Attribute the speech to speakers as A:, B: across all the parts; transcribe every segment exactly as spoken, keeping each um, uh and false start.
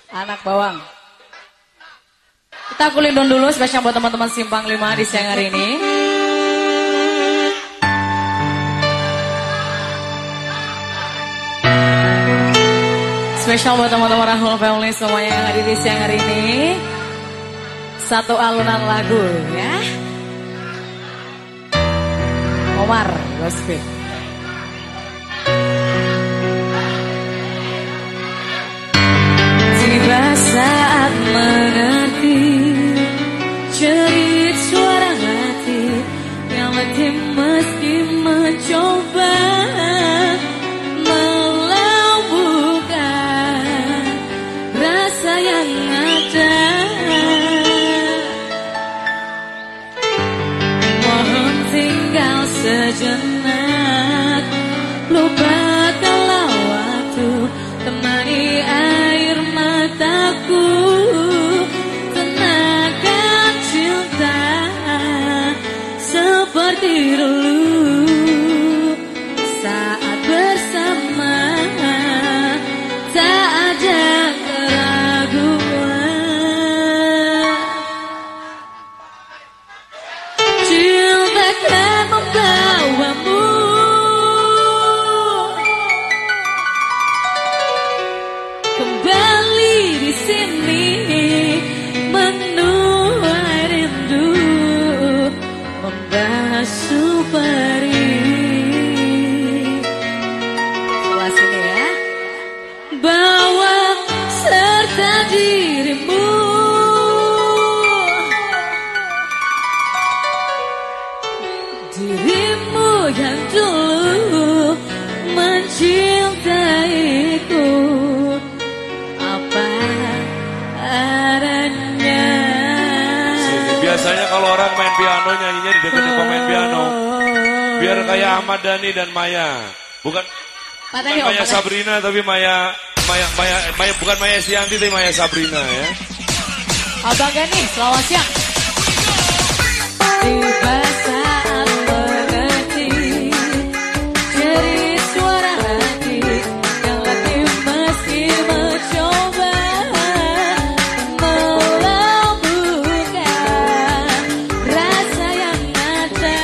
A: Anak bawang. Kita kulindun dulu spesial buat teman-teman Simpang lima di siang hari ini. Spesial buat teman-teman Rahul Family semuanya yang hadir di siang hari ini. Satu alunan lagu ya. Omar Gospel. Tiba saat mengerti cerit suara hati yang letih meski mencoba melumpuhkan rasa yang ada. Mohon tinggal sejenak, lupakanlah waktu, temani air mataku, tenangkan cinta seperti dulu saat bersama, tak ada keraguan. Cinta akan membawamu kembali di sini, menuai rindu, membasuh perih. Sebelah sini ya. Bawa serta dirimu, dirimu yang dulu mencintaiku.
B: Biasanya kalau orang main piano nyanyinya di dekat pemain piano, biar kayak Ahmad Dhani dan Maya. Bukan, bukan Maya Sabrina tapi Maya, Maya, Maya, Maya, bukan Maya Estianty tapi Maya Sabrina ya.
A: Abang Gani, selamat siang. Tiba saat mengerti cerit suara hati yang letih meski mencoba melumpuhkan rasa yang ada.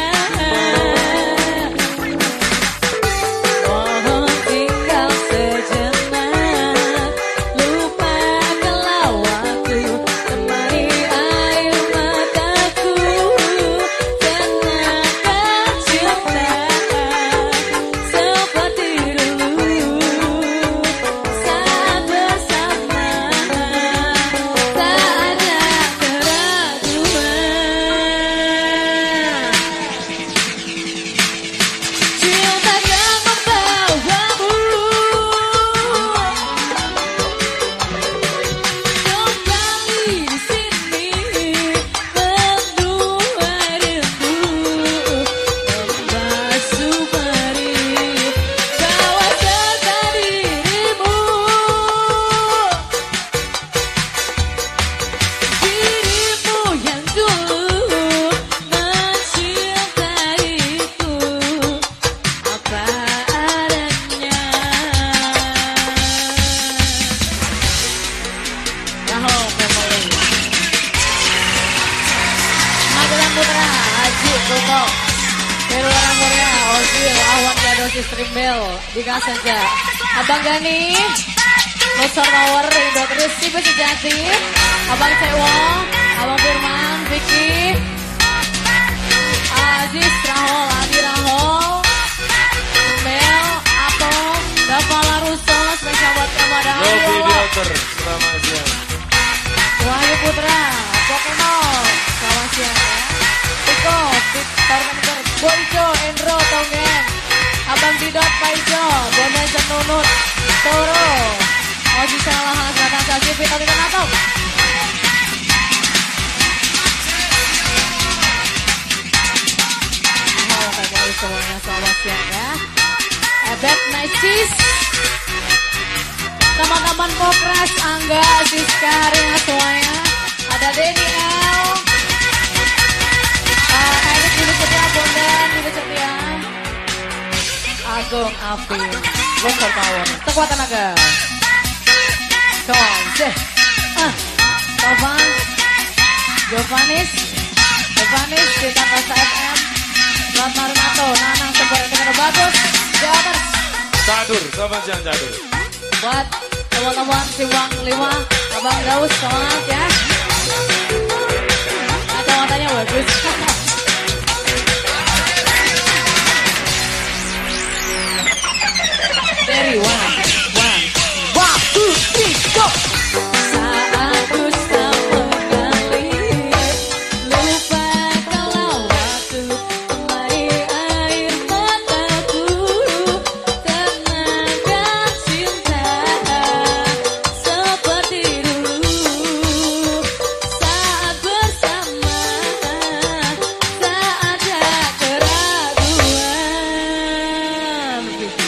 A: Mohon tinggal sejenak, lupakanlah waktu, temani air mataku, tenangkan cinta seperti dulu saat bersama, tak ada keraguan. Cinta akan membawamu kembali di sini, menuai rindu, membasuh perih. Bawa serta dirimu, dirimu yang dulu mencintaiku, apa adanya. Rahul Family, Magelang Putra, Haji Tuto, Perulang Korea, Ozil, Awan Yadosis Trimbel, Dika Senja, Abang Gani, Nutsor Power, Indo Terus, Tipe Sejati, Abang Cewo, Abang Firman, Vicky, Aziz Rahul, Adi Rahul, Mel, Atom, Davala Russo, spesial buat kepada
B: Lofi Daughter, selamat siang.
A: Wahyu Putra, Pokemon, selamat siang ya. Iko, Victor Mentor, Boijo, Endro, Tongeng, Abang Didot, Paijo, Bondan Cenunut, Toro, Oji Salah, Hasratan Sasi, Vito Titan Atom. Halo Family semuanya, selamat siang ya. Ebet Najis, teman-teman Popras, Angga, Siska, Rina semuanya. Ada Denny L, uh, Erik Yudi Setia, Bondan Yudi Setia, Agung Afif, Longsor Power, Sekuat Tenaga. Come on, deh. Ah, Tovan, Jovanis, Jovanis, kita ke F M, Rat Marinato, Nanang Sebar dengan bagus, Jabar.
B: Cadur, sama jangan cadur.
A: Buat teman-teman Siwang lima, Abang Daus, semangat ya. Kacamatanya bagus. Dari one, one, one, two, three, go. Saat ku tak mengalir, lupa kalau waktu mulai air mataku tenangkan cinta seperti dulu. Saat bersama tak ada keraguan.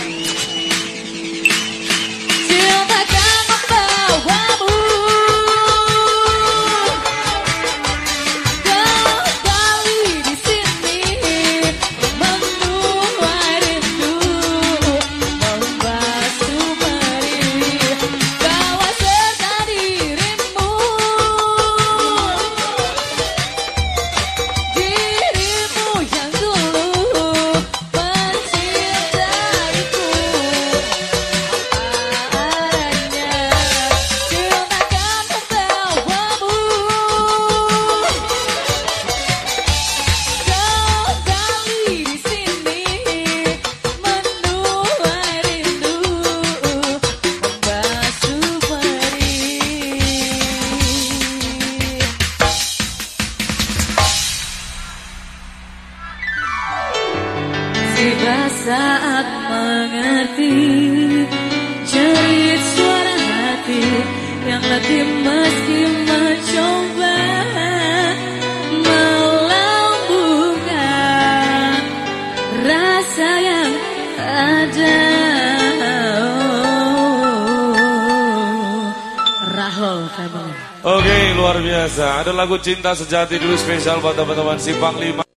A: Tiba saat mengerti jerit suara hati yang letih meski mencoba melambungkan rasa yang ada. Rahul Family.
B: Oke, luar biasa. Ada lagu Cinta Sejati dulu spesial buat teman-teman Simpang lima.